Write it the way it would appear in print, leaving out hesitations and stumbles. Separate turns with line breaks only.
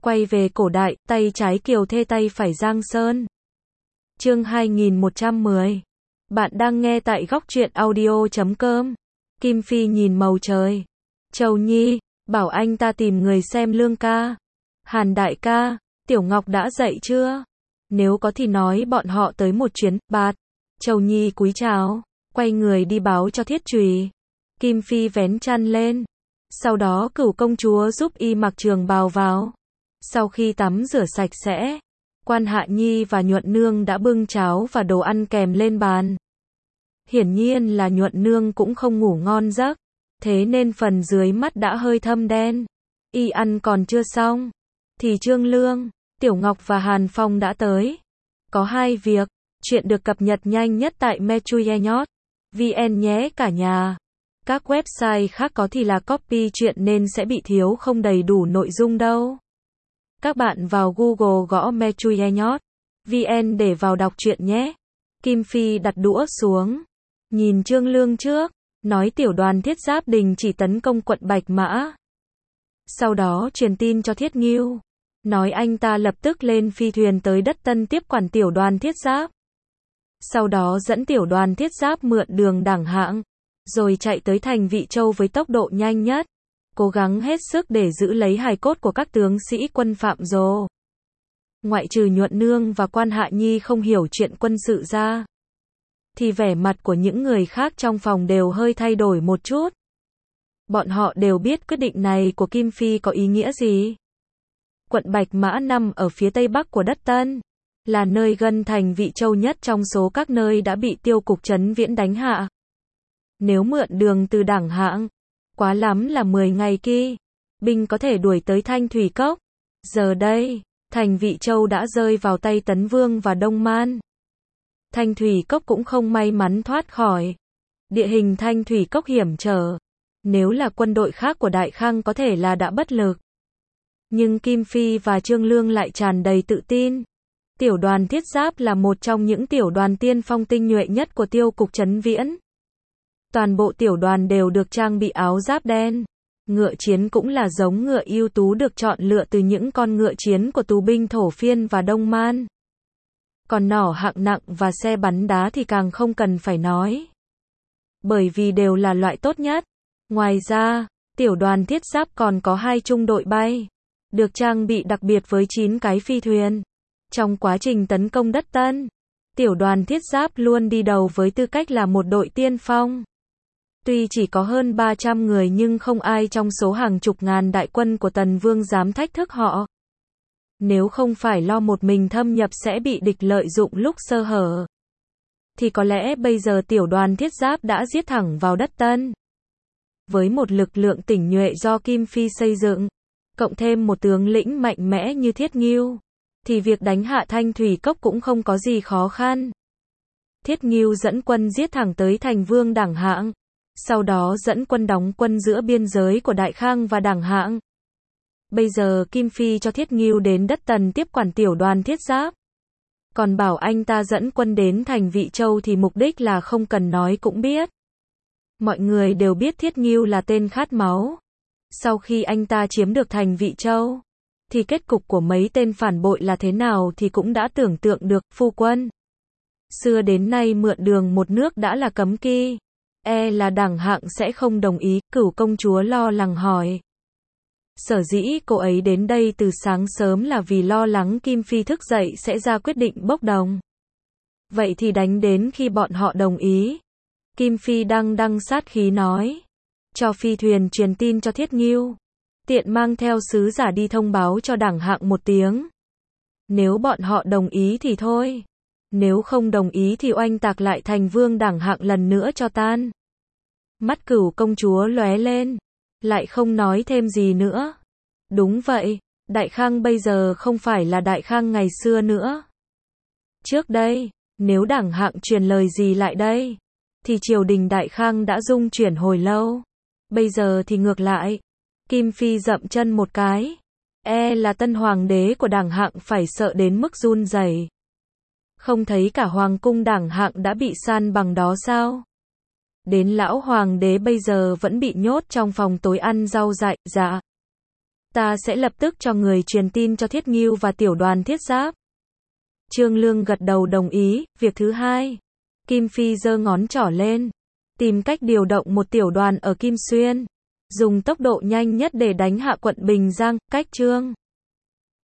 Quay về cổ đại, tay trái Kiều Thê tay phải Giang Sơn. Chương 2110. Bạn đang nghe tại góc truyện audio.com. Kim Phi nhìn màu trời. Châu Nhi, bảo anh ta tìm người xem Lương ca. Hàn đại ca, Tiểu Ngọc đã dậy chưa? Nếu có thì nói bọn họ tới một chuyến, bạt. Châu Nhi cúi chào, quay người đi báo cho Thiết Trùy. Kim Phi vén chăn lên. Sau đó Cửu công chúa giúp y mặc trường bào vào. Sau khi tắm rửa sạch sẽ, Quan Hạ Nhi và Nhuận Nương đã bưng cháo và đồ ăn kèm lên bàn. Hiển nhiên là Nhuận Nương cũng không ngủ ngon giấc, thế nên phần dưới mắt đã hơi thâm đen. Y ăn còn chưa xong, thì Trương Lương, Tiểu Ngọc và Hàn Phong đã tới. Có hai việc, chuyện được cập nhật nhanh nhất tại mechuyenhot.vn nhé cả nhà. Các website khác có thì là copy chuyện nên sẽ bị thiếu không đầy đủ nội dung đâu. Các bạn vào Google gõ mechuyenhot.vn để vào đọc truyện nhé. Kim Phi đặt đũa xuống, nhìn Trương Lương trước, nói Tiểu đoàn Thiết Giáp đình chỉ tấn công quận Bạch Mã. Sau đó truyền tin cho Thiết Ngưu, nói anh ta lập tức lên phi thuyền tới Đất Tân tiếp quản Tiểu đoàn Thiết Giáp. Sau đó dẫn Tiểu đoàn Thiết Giáp mượn đường đẳng hạng, rồi chạy tới thành Vị Châu với tốc độ nhanh nhất, cố gắng hết sức để giữ lấy hài cốt của các tướng sĩ quân phạm rồ. Ngoại trừ Nhuận Nương và Quan Hạ Nhi không hiểu chuyện quân sự ra, thì vẻ mặt của những người khác trong phòng đều hơi thay đổi một chút. Bọn họ đều biết quyết định này của Kim Phi có ý nghĩa gì. Quận Bạch Mã nằm ở phía tây bắc của Đất Tân, là nơi gần thành Vị Châu nhất trong số các nơi đã bị Tiêu cục Trấn Viễn đánh hạ. Nếu mượn đường từ đẳng hạng, quá lắm là 10 ngày kia, binh có thể đuổi tới Thanh Thủy Cốc. Giờ đây, thành Vị Châu đã rơi vào tay Tấn Vương và Đông Man. Thanh Thủy Cốc cũng không may mắn thoát khỏi. Địa hình Thanh Thủy Cốc hiểm trở. Nếu là quân đội khác của Đại Khang có thể là đã bất lực. Nhưng Kim Phi và Trương Lương lại tràn đầy tự tin. Tiểu đoàn Thiết Giáp là một trong những tiểu đoàn tiên phong tinh nhuệ nhất của Tiêu cục Trấn Viễn. Toàn bộ tiểu đoàn đều được trang bị áo giáp đen. Ngựa chiến cũng là giống ngựa ưu tú được chọn lựa từ những con ngựa chiến của tù binh Thổ Phiên và Đông Man. Còn nỏ hạng nặng và xe bắn đá thì càng không cần phải nói, bởi vì đều là loại tốt nhất. Ngoài ra, tiểu đoàn Thiết Giáp còn có 2 trung đội bay, được trang bị đặc biệt với 9 cái phi thuyền. Trong quá trình tấn công Đất Tân, tiểu đoàn Thiết Giáp luôn đi đầu với tư cách là một đội tiên phong. Tuy chỉ có hơn 300 người nhưng không ai trong số hàng chục ngàn đại quân của Tần Vương dám thách thức họ. Nếu không phải lo một mình thâm nhập sẽ bị địch lợi dụng lúc sơ hở, thì có lẽ bây giờ tiểu đoàn Thiết Giáp đã giết thẳng vào Đất Tân. Với một lực lượng tinh nhuệ do Kim Phi xây dựng, cộng thêm một tướng lĩnh mạnh mẽ như Thiết Ngưu, thì việc đánh hạ Thanh Thủy Cốc cũng không có gì khó khăn. Thiết Ngưu dẫn quân giết thẳng tới thành Vương đẳng hạng, sau đó dẫn quân đóng quân giữa biên giới của Đại Khang và đẳng hạng. Bây giờ Kim Phi cho Thiết Ngưu đến Đất Tần tiếp quản tiểu đoàn Thiết Giáp, còn bảo anh ta dẫn quân đến thành Vị Châu thì mục đích là không cần nói cũng biết. Mọi người đều biết Thiết Ngưu là tên khát máu. Sau khi anh ta chiếm được thành Vị Châu, thì kết cục của mấy tên phản bội là thế nào thì cũng đã tưởng tượng được. Phu quân, xưa đến nay mượn đường một nước đã là cấm kỵ, là đẳng hạng sẽ không đồng ý. Cửu công chúa lo lắng hỏi. Sở dĩ cô ấy đến đây từ sáng sớm là vì lo lắng Kim Phi thức dậy sẽ ra quyết định bốc đồng. Vậy thì đánh đến khi bọn họ đồng ý. Kim Phi đằng sát khí nói. Cho phi thuyền truyền tin cho Thiết Ngưu, tiện mang theo sứ giả đi thông báo cho đẳng hạng một tiếng. Nếu bọn họ đồng ý thì thôi. Nếu không đồng ý thì oanh tạc lại thành Vương đẳng hạng lần nữa cho tan. Mắt Cửu công chúa lóe lên, lại không nói thêm gì nữa. Đúng vậy, Đại Khang bây giờ không phải là Đại Khang ngày xưa nữa. Trước đây, nếu đẳng hạng truyền lời gì lại đây, thì triều đình Đại Khang đã rung chuyển hồi lâu. Bây giờ thì ngược lại. Kim Phi dậm chân một cái. Là tân hoàng đế của đẳng hạng phải sợ đến mức run rẩy. Không thấy cả hoàng cung đẳng hạng đã bị san bằng đó sao? Đến lão hoàng đế bây giờ vẫn bị nhốt trong phòng tối ăn rau dại. Dạ. Ta sẽ lập tức cho người truyền tin cho Thiết Ngưu và tiểu đoàn thiết giáp. Trương Lương gật đầu đồng ý. Việc thứ hai. Kim Phi giơ ngón trỏ lên. Tìm cách điều động một tiểu đoàn ở Kim Xuyên. Dùng tốc độ nhanh nhất để đánh hạ quận Bình Giang, cách Trương